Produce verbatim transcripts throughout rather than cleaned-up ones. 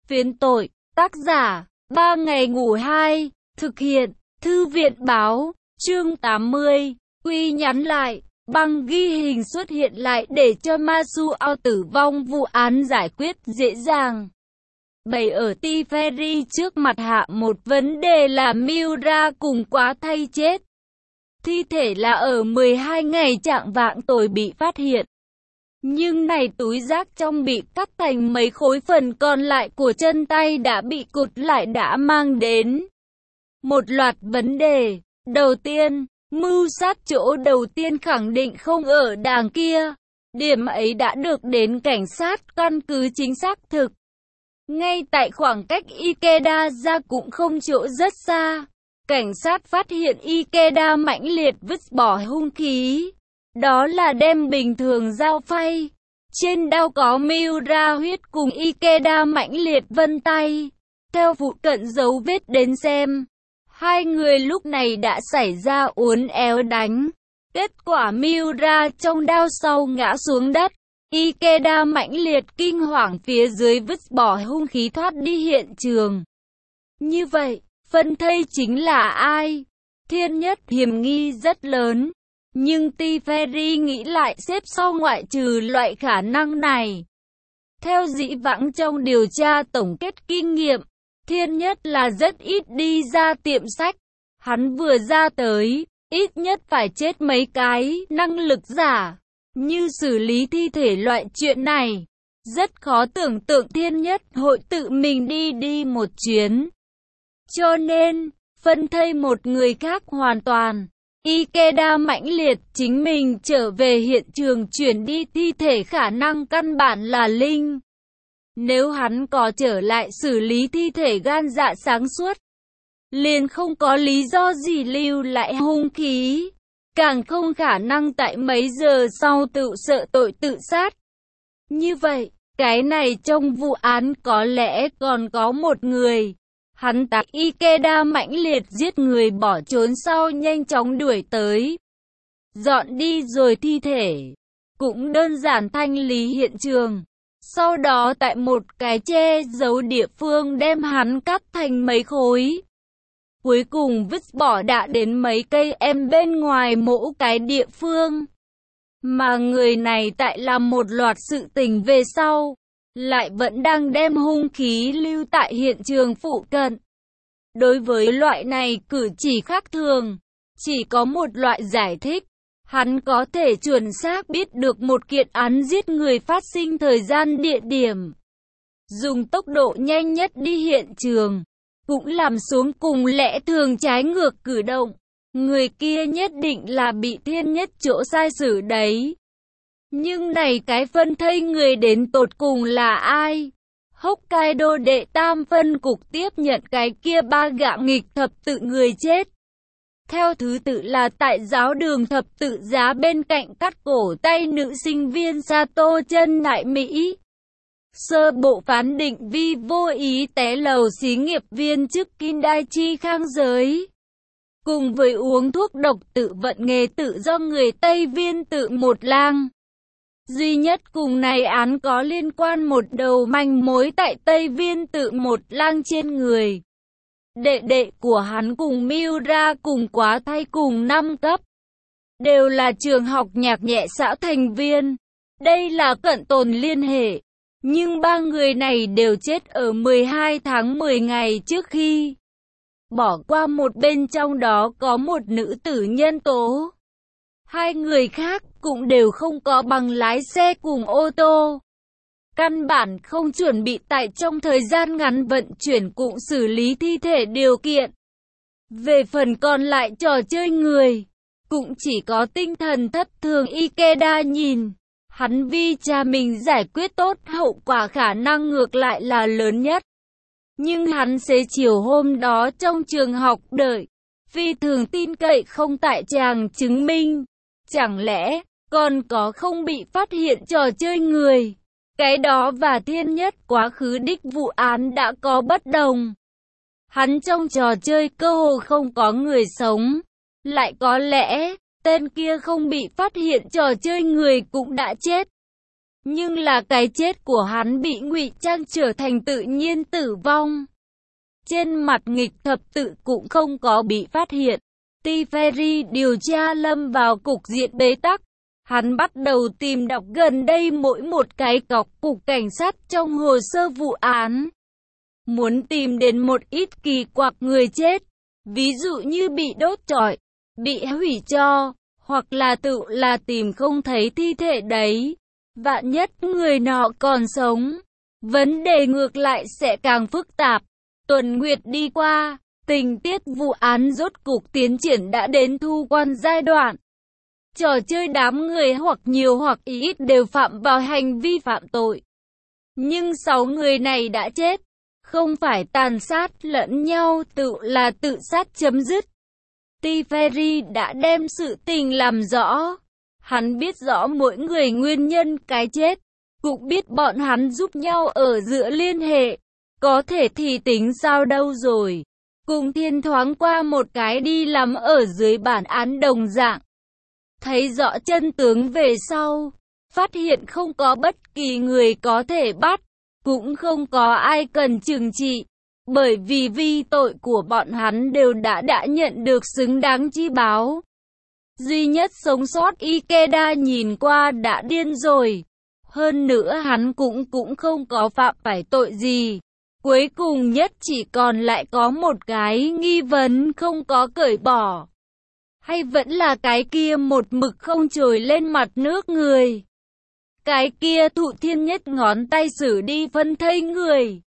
Phiến tội, tác giả, ba ngày ngủ hai, thực hiện, thư viện báo, chương tám mươi, Quy nhắn lại, băng ghi hình xuất hiện lại để cho Masuo tử vong vụ án giải quyết dễ dàng. Bày ở Teferi trước mặt hạ một vấn đề là Miura cùng quá thay chết. Thi thể là ở mười hai ngày trạng vạng tối bị phát hiện. Nhưng này túi rác trong bị cắt thành mấy khối, phần còn lại của chân tay đã bị cụt lại đã mang đến một loạt vấn đề. Đầu tiên, mưu sát chỗ đầu tiên khẳng định không ở đàng kia. Điểm ấy đã được đến cảnh sát căn cứ chính xác thực. Ngay tại khoảng cách Ikeda ra cũng không chỗ rất xa, cảnh sát phát hiện Ikeda mãnh liệt vứt bỏ hung khí. Đó là đem bình thường dao phay. Trên đao có Miura huyết cùng Ikeda mãnh liệt vân tay. Theo phụ cận dấu vết đến xem, hai người lúc này đã xảy ra uốn éo đánh. Kết quả Miura trong đao sau ngã xuống đất. Ikeda mãnh liệt kinh hoàng phía dưới vứt bỏ hung khí thoát đi hiện trường. Như vậy, phân thây chính là ai? Thiên nhất hiểm nghi rất lớn. Nhưng Teferi nghĩ lại xếp sau ngoại trừ loại khả năng này. Theo dĩ vãng trong điều tra tổng kết kinh nghiệm, thiên nhất là rất ít đi ra tiệm sách. Hắn vừa ra tới, ít nhất phải chết mấy cái năng lực giả. Như xử lý thi thể loại chuyện này, rất khó tưởng tượng thiên nhất hội tự mình đi đi một chuyến. Cho nên, phân thây một người khác hoàn toàn. Ikeda mãnh liệt chính mình trở về hiện trường chuyển đi thi thể khả năng căn bản là linh. Nếu hắn có trở lại xử lý thi thể gan dạ sáng suốt, liền không có lý do gì lưu lại hung khí. Càng không khả năng tại mấy giờ sau tự sợ tội tự sát. Như vậy, cái này trong vụ án có lẽ còn có một người. Hắn ta Ikeda mãnh liệt giết người bỏ trốn sau nhanh chóng đuổi tới. Dọn đi rồi thi thể. Cũng đơn giản thanh lý hiện trường. Sau đó tại một cái che giấu địa phương đem hắn cắt thành mấy khối. Cuối cùng vứt bỏ đã đến mấy cây em bên ngoài mỗi cái địa phương. Mà người này tại làm một loạt sự tình về sau, lại vẫn đang đem hung khí lưu tại hiện trường phụ cận. Đối với loại này cử chỉ khác thường, chỉ có một loại giải thích. Hắn có thể chuẩn xác biết được một kiện án giết người phát sinh thời gian địa điểm. Dùng tốc độ nhanh nhất đi hiện trường. Cũng làm xuống cùng lẽ thường trái ngược cử động. Người kia nhất định là bị thiên nhất chỗ sai xử đấy. Nhưng này cái phân thây người đến tột cùng là ai? Hokkaido đệ tam phân cục tiếp nhận cái kia ba gã nghịch thập tự người chết. Theo thứ tự là tại giáo đường thập tự giá bên cạnh cắt cổ tay nữ sinh viên Sato chân Đại Mỹ. Sơ bộ phán định vì vô ý té lầu xí nghiệp viên chức Kindaichi Khang giới. Cùng với uống thuốc độc tự vận nghề tự do người Tây viên tự một lang. Duy nhất cùng này án có liên quan một đầu manh mối tại Tây viên tự một lang trên người. Đệ đệ của hắn cùng Miura cùng quá thay cùng năm cấp. Đều là trường học nhạc nhẹ xã thành viên. Đây là cận tồn liên hệ. Nhưng ba người này đều chết ở mười hai tháng mười ngày trước khi. Bỏ qua một bên trong đó có một nữ tử nhân tố. Hai người khác cũng đều không có bằng lái xe cùng ô tô. Căn bản không chuẩn bị tại trong thời gian ngắn vận chuyển cũng xử lý thi thể điều kiện. Về phần còn lại trò chơi người, cũng chỉ có tinh thần thất thường Ikeda nhìn. Hắn vì cha mình giải quyết tốt hậu quả khả năng ngược lại là lớn nhất. Nhưng hắn xế chiều hôm đó trong trường học đợi. Phi thường tin cậy không tại chàng chứng minh. Chẳng lẽ còn có không bị phát hiện trò chơi người. Cái đó và thiên nhất quá khứ đích vụ án đã có bất đồng. Hắn trong trò chơi cơ hồ không có người sống. Lại có lẽ tên kia không bị phát hiện trò chơi người cũng đã chết. Nhưng là cái chết của hắn bị ngụy trang trở thành tự nhiên tử vong. Trên mặt nghịch thập tự cũng không có bị phát hiện. Teferi điều tra lâm vào cục diện bế tắc. Hắn bắt đầu tìm đọc gần đây mỗi một cái cọc cục cảnh sát trong hồ sơ vụ án. Muốn tìm đến một ít kỳ quặc người chết. Ví dụ như bị đốt trọi, bị hủy tro, hoặc là tự là tìm không thấy thi thể đấy. Vạn nhất người nọ còn sống. Vấn đề ngược lại sẽ càng phức tạp. Tuần nguyệt đi qua, tình tiết vụ án rốt cục tiến triển đã đến thu quan giai đoạn. Trò chơi đám người hoặc nhiều hoặc ít đều phạm vào hành vi phạm tội. Nhưng sáu người này đã chết. Không phải tàn sát lẫn nhau, tự là tự sát chấm dứt. Teferi đã đem sự tình làm rõ. Hắn biết rõ mỗi người nguyên nhân cái chết. Cũng biết bọn hắn giúp nhau ở giữa liên hệ. Có thể thì tính sao đâu rồi. Cùng thiên thoáng qua một cái đi làm ở dưới bản án đồng dạng. Thấy rõ chân tướng về sau. Phát hiện không có bất kỳ người có thể bắt. Cũng không có ai cần trừng trị. Bởi vì vi tội của bọn hắn đều đã đã nhận được xứng đáng chi báo. Duy nhất sống sót Ikeda nhìn qua đã điên rồi. Hơn nữa hắn cũng cũng không có phạm phải tội gì. Cuối cùng nhất chỉ còn lại có một cái nghi vấn không có cởi bỏ. Hay vẫn là cái kia một mực không trồi lên mặt nước người. Cái kia thụ thiên nhất ngón tay xử đi phân thây người.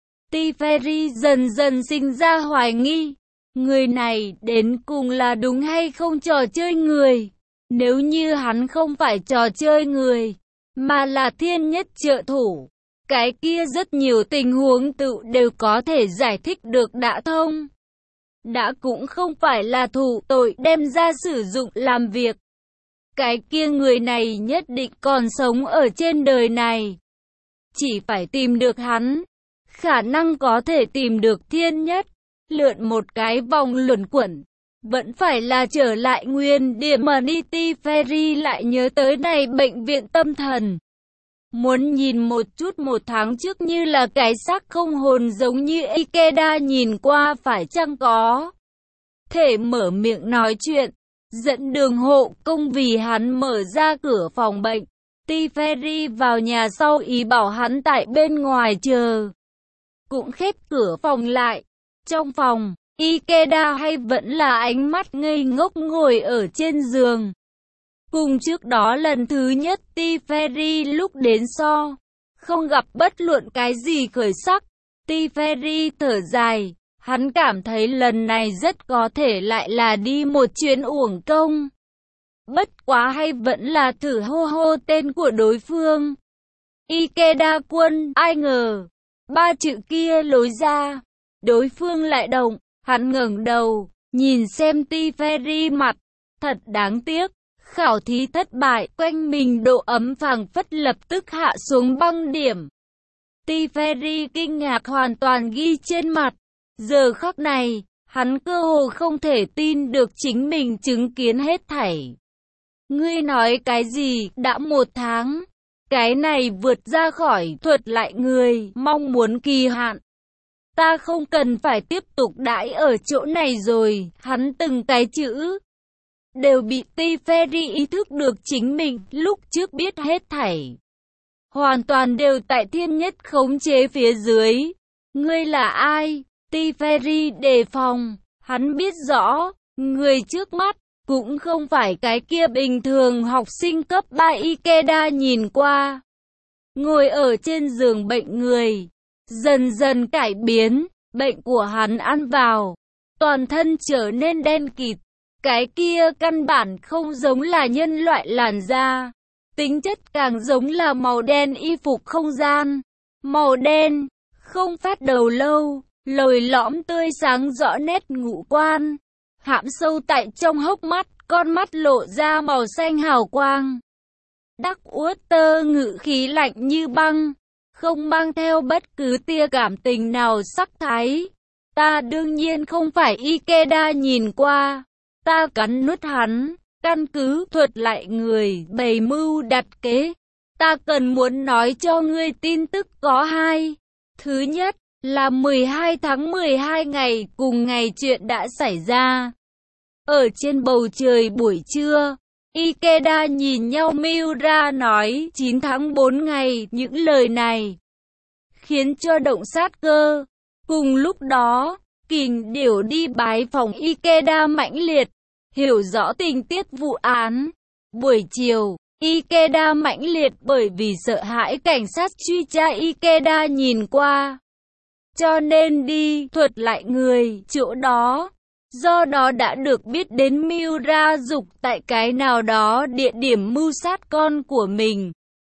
Teferi dần dần sinh ra hoài nghi. Người này đến cùng là đúng hay không trò chơi người. Nếu như hắn không phải trò chơi người, mà là thiên nhất trợ thủ. Cái kia rất nhiều tình huống tự đều có thể giải thích được đã thông. Đã cũng không phải là thủ tội đem ra sử dụng làm việc. Cái kia người này nhất định còn sống ở trên đời này. Chỉ phải tìm được hắn. Khả năng có thể tìm được thiên nhất. Lượn một cái vòng luẩn quẩn. Vẫn phải là trở lại nguyên điểm mà Teferi lại nhớ tới này bệnh viện tâm thần. Muốn nhìn một chút một tháng trước như là cái xác không hồn giống như Ikeda nhìn qua phải chăng có thể mở miệng nói chuyện. Dẫn đường hộ công vì hắn mở ra cửa phòng bệnh. Teferi vào nhà sau ý bảo hắn tại bên ngoài chờ. Cũng khép cửa phòng lại. Trong phòng, Ikeda hay vẫn là ánh mắt ngây ngốc ngồi ở trên giường. Cùng trước đó lần thứ nhất Teferi lúc đến so, không gặp bất luận cái gì khởi sắc. Teferi thở dài, hắn cảm thấy lần này rất có thể lại là đi một chuyến uổng công. Bất quá hay vẫn là thử hô hô tên của đối phương. Ikeda quân, ai ngờ, ba chữ kia lối ra. Đối phương lại động, hắn ngẩng đầu, nhìn xem Teferi mặt, thật đáng tiếc. Khảo thí thất bại, quanh mình độ ấm phảng phất lập tức hạ xuống băng điểm. Teferi kinh ngạc hoàn toàn ghi trên mặt. Giờ khắc này, hắn cơ hồ không thể tin được chính mình chứng kiến hết thảy. Ngươi nói cái gì, đã một tháng. Cái này vượt ra khỏi thuật lại người, mong muốn kỳ hạn. Ta không cần phải tiếp tục đãi ở chỗ này rồi, hắn từng cái chữ đều bị Teferi ý thức được chính mình lúc trước biết hết thảy. Hoàn toàn đều tại thiên nhất khống chế phía dưới. Ngươi là ai? Teferi đề phòng, hắn biết rõ, người trước mắt cũng không phải cái kia bình thường học sinh cấp ba Ikeda nhìn qua. Ngồi ở trên giường bệnh người, dần dần cải biến, bệnh của hắn ăn vào, toàn thân trở nên đen kịt. Cái kia căn bản không giống là nhân loại làn da, tính chất càng giống là màu đen y phục không gian. Màu đen, không phát đầu lâu, lồi lõm tươi sáng rõ nét ngũ quan, hãm sâu tại trong hốc mắt, con mắt lộ ra màu xanh hào quang. Đắc uất tơ ngự khí lạnh như băng, không mang theo bất cứ tia cảm tình nào sắc thái. Ta đương nhiên không phải Ikeda nhìn qua. Ta cắn nuốt hắn, căn cứ thuật lại người, bày mưu đặt kế. Ta cần muốn nói cho ngươi tin tức có hai. Thứ nhất, là mười hai tháng mười hai ngày cùng ngày chuyện đã xảy ra. Ở trên bầu trời buổi trưa, Ikeda nhìn nhau Miura nói chín tháng bốn ngày, những lời này khiến cho động sát cơ. Cùng lúc đó, Kình Điểu đi bái phòng Ikeda mãnh liệt, hiểu rõ tình tiết vụ án. Buổi chiều, Ikeda mãnh liệt bởi vì sợ hãi cảnh sát truy tra Ikeda nhìn qua, cho nên đi thuật lại người chỗ đó. Do đó đã được biết đến Miura dục tại cái nào đó địa điểm mưu sát con của mình.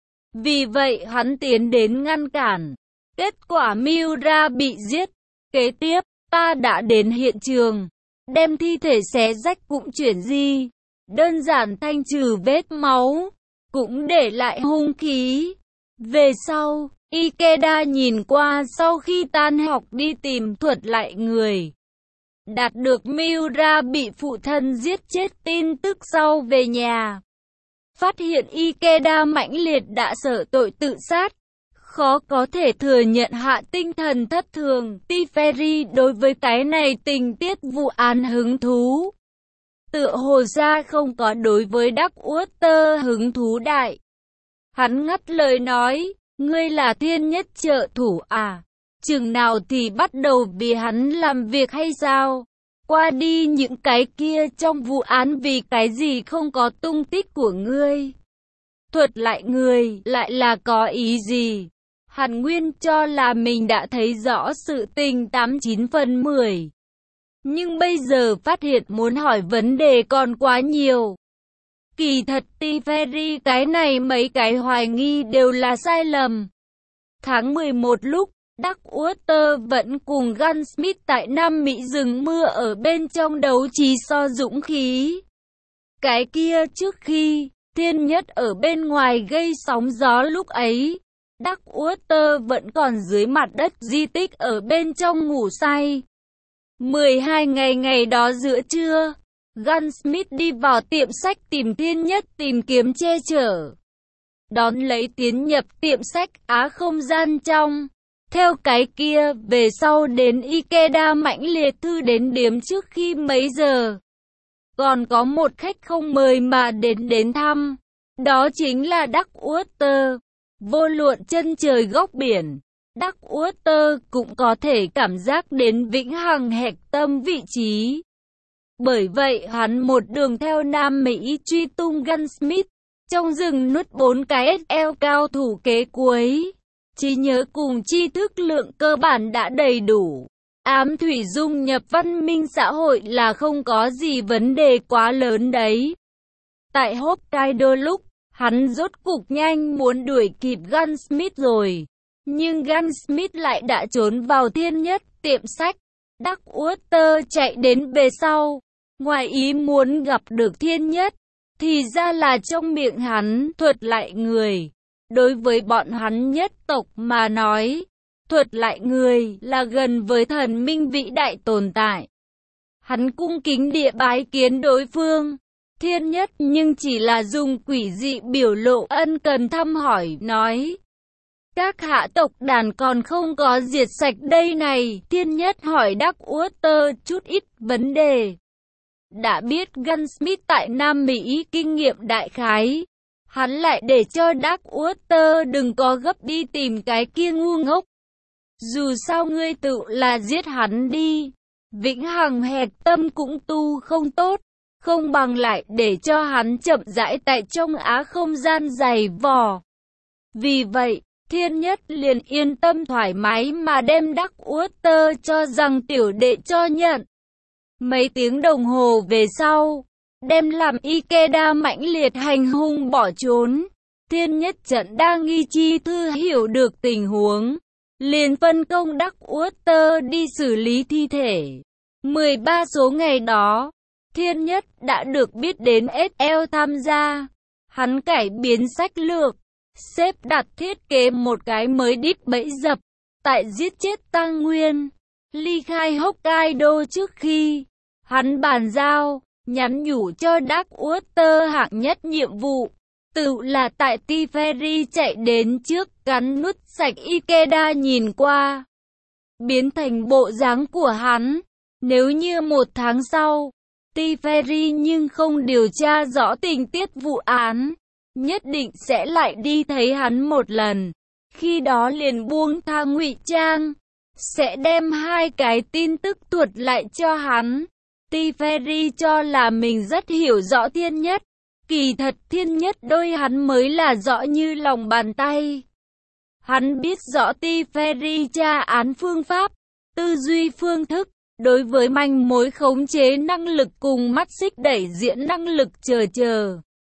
Vì vậy hắn tiến đến ngăn cản. Kết quả Miura bị giết. Kế tiếp, ta đã đến hiện trường, đem thi thể xé rách cũng chuyển di, đơn giản thanh trừ vết máu, cũng để lại hung khí. Về sau, Ikeda nhìn qua sau khi tan học đi tìm thuật lại người. Đạt được Miura bị phụ thân giết chết tin tức sau về nhà. Phát hiện Ikeda mãnh liệt đã sợ tội tự sát. Khó có thể thừa nhận hạ tinh thần thất thường. Tiferi đối với cái này tình tiết vụ án hứng thú. Tựa hồ ra không có đối với Darkwater hứng thú đại. Hắn ngắt lời nói, ngươi là thiên nhất trợ thủ à? Chừng nào thì bắt đầu vì hắn làm việc hay sao? Qua đi những cái kia trong vụ án vì cái gì không có tung tích của ngươi? Thuật lại người lại là có ý gì? Hàn Nguyên cho là mình đã thấy rõ sự tình tám chín phần mười. Nhưng bây giờ phát hiện muốn hỏi vấn đề còn quá nhiều. Kỳ thật Tiferi cái này mấy cái hoài nghi đều là sai lầm. Tháng mười một lúc, Darkwater vẫn cùng Gunsmith tại Nam Mỹ rừng mưa ở bên trong đấu trí so dũng khí. Cái kia trước khi, Thiên Nhất ở bên ngoài gây sóng gió lúc ấy, Darkwater vẫn còn dưới mặt đất di tích ở bên trong ngủ say. mười hai ngày ngày đó giữa trưa, Gunsmith đi vào tiệm sách tìm Thiên Nhất tìm kiếm che chở. Đón lấy tiến nhập tiệm sách Á không gian trong. Theo cái kia, về sau đến Ikeda mãnh liệt thư đến điếm trước khi mấy giờ. Còn có một khách không mời mà đến đến thăm. Đó chính là Darkwater. Vô luận chân trời góc biển, Darkwater cũng có thể cảm giác đến vĩnh hằng hạch tâm vị trí. Bởi vậy hắn một đường theo Nam Mỹ truy tung Gunsmith, trong rừng nuốt bốn cái ét lờ cao thủ kế cuối. Trí nhớ cùng tri thức lượng cơ bản đã đầy đủ. Ám thủy dung nhập văn minh xã hội là không có gì vấn đề quá lớn đấy. Tại Hokkaido lúc, hắn rốt cục nhanh muốn đuổi kịp Gunsmith rồi. Nhưng Gunsmith lại đã trốn vào Thiên Nhất tiệm sách. Darkwater chạy đến về sau. Ngoài ý muốn gặp được Thiên Nhất, thì ra là trong miệng hắn thuật lại người. Đối với bọn hắn nhất tộc mà nói, thuật lại người là gần với thần minh vĩ đại tồn tại. Hắn cung kính địa bái kiến đối phương, Thiên Nhất nhưng chỉ là dùng quỷ dị biểu lộ ân cần thăm hỏi, nói. Các hạ tộc đàn còn không có diệt sạch đây này, Thiên Nhất hỏi Darkwater chút ít vấn đề. Đã biết Gunsmith tại Nam Mỹ kinh nghiệm đại khái. Hắn lại để cho Darkwater đừng có gấp đi tìm cái kia ngu ngốc. Dù sao ngươi tự là giết hắn đi. Vĩnh hằng hẹp tâm cũng tu không tốt. Không bằng lại để cho hắn chậm rãi tại trong á không gian dày vò. Vì vậy, Thiên Nhất liền yên tâm thoải mái mà đem Darkwater cho rằng tiểu đệ cho nhận. Mấy tiếng đồng hồ về sau, đem làm Ikeda mãnh liệt hành hung bỏ trốn. Thiên Nhất trận đang nghi chi thư hiểu được tình huống, liền phân công Darkwater đi xử lý thi thể. mười ba số ngày đó, Thiên Nhất đã được biết đến ét lờ tham gia. Hắn cải biến sách lược, xếp đặt thiết kế một cái mới đít bẫy dập, tại giết chết Tăng Nguyên, ly khai Hokkaido trước khi hắn bàn giao, nhắn nhủ cho Darkwater hạng nhất nhiệm vụ. Tự là tại Teferi chạy đến trước, cắn nuốt sạch Ikeda nhìn qua, biến thành bộ dáng của hắn. Nếu như một tháng sau, Teferi nhưng không điều tra rõ tình tiết vụ án, nhất định sẽ lại đi thấy hắn một lần. Khi đó liền buông tha ngụy trang, sẽ đem hai cái tin tức thuật lại cho hắn. Teferi cho là mình rất hiểu rõ Thiên Nhất, kỳ thật Thiên Nhất đôi hắn mới là rõ như lòng bàn tay. Hắn biết rõ Teferi tra án phương pháp, tư duy phương thức, đối với manh mối khống chế năng lực cùng mắt xích đẩy diễn năng lực chờ chờ.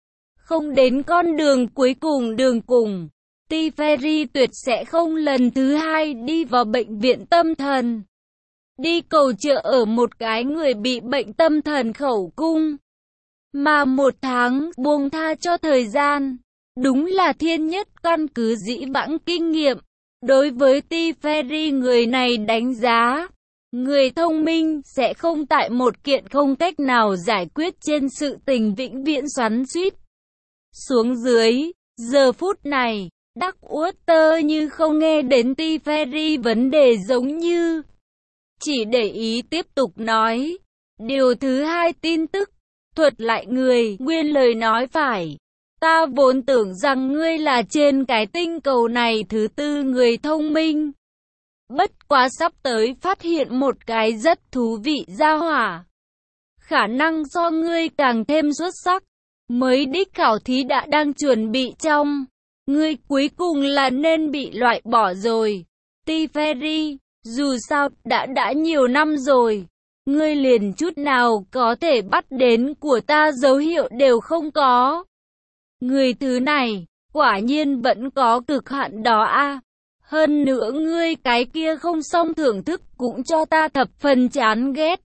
Không đến con đường cuối cùng đường cùng, Teferi tuyệt sẽ không lần thứ hai đi vào bệnh viện tâm thần, đi cầu trợ ở một cái người bị bệnh tâm thần khẩu cung. Mà một tháng buông tha cho thời gian, đúng là Thiên Nhất căn cứ dĩ vãng kinh nghiệm. Đối với Teferi người này đánh giá, người thông minh sẽ không tại một kiện không cách nào giải quyết trên sự tình vĩnh viễn xoắn xuýt xuống dưới. Giờ phút này, Đắc Uất Tơ như không nghe đến Teferi vấn đề giống như chỉ để ý tiếp tục nói. Điều thứ hai tin tức, thuật lại người, nguyên lời nói phải. Ta vốn tưởng rằng ngươi là trên cái tinh cầu này thứ tư người thông minh. Bất quá sắp tới phát hiện một cái rất thú vị gia hỏa. Khả năng do ngươi càng thêm xuất sắc. Mới đích khảo thí đã đang chuẩn bị trong. Ngươi cuối cùng là nên bị loại bỏ rồi. Teferi, dù sao, đã đã nhiều năm rồi. Ngươi liền chút nào có thể bắt đến của ta dấu hiệu đều không có. Người thứ này, quả nhiên vẫn có cực hạn đó a. Hơn nữa ngươi cái kia không xong thưởng thức cũng cho ta thập phần chán ghét.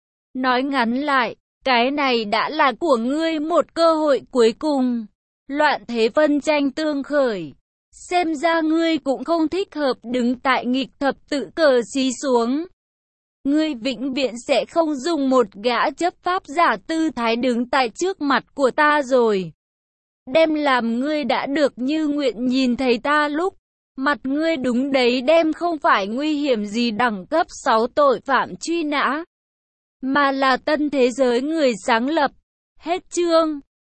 Nói ngắn lại, cái này đã là của ngươi một cơ hội cuối cùng. Loạn thế phân tranh tương khởi. Xem ra ngươi cũng không thích hợp đứng tại nghịch thập tự cờ xí xuống. Ngươi vĩnh viễn sẽ không dùng một gã chấp pháp giả tư thái đứng tại trước mặt của ta rồi. Đem làm ngươi đã được như nguyện nhìn thấy ta lúc. Mặt ngươi đúng đấy, đem không phải nguy hiểm gì đẳng cấp sáu tội phạm truy nã, mà là tân thế giới người sáng lập. Hết chương.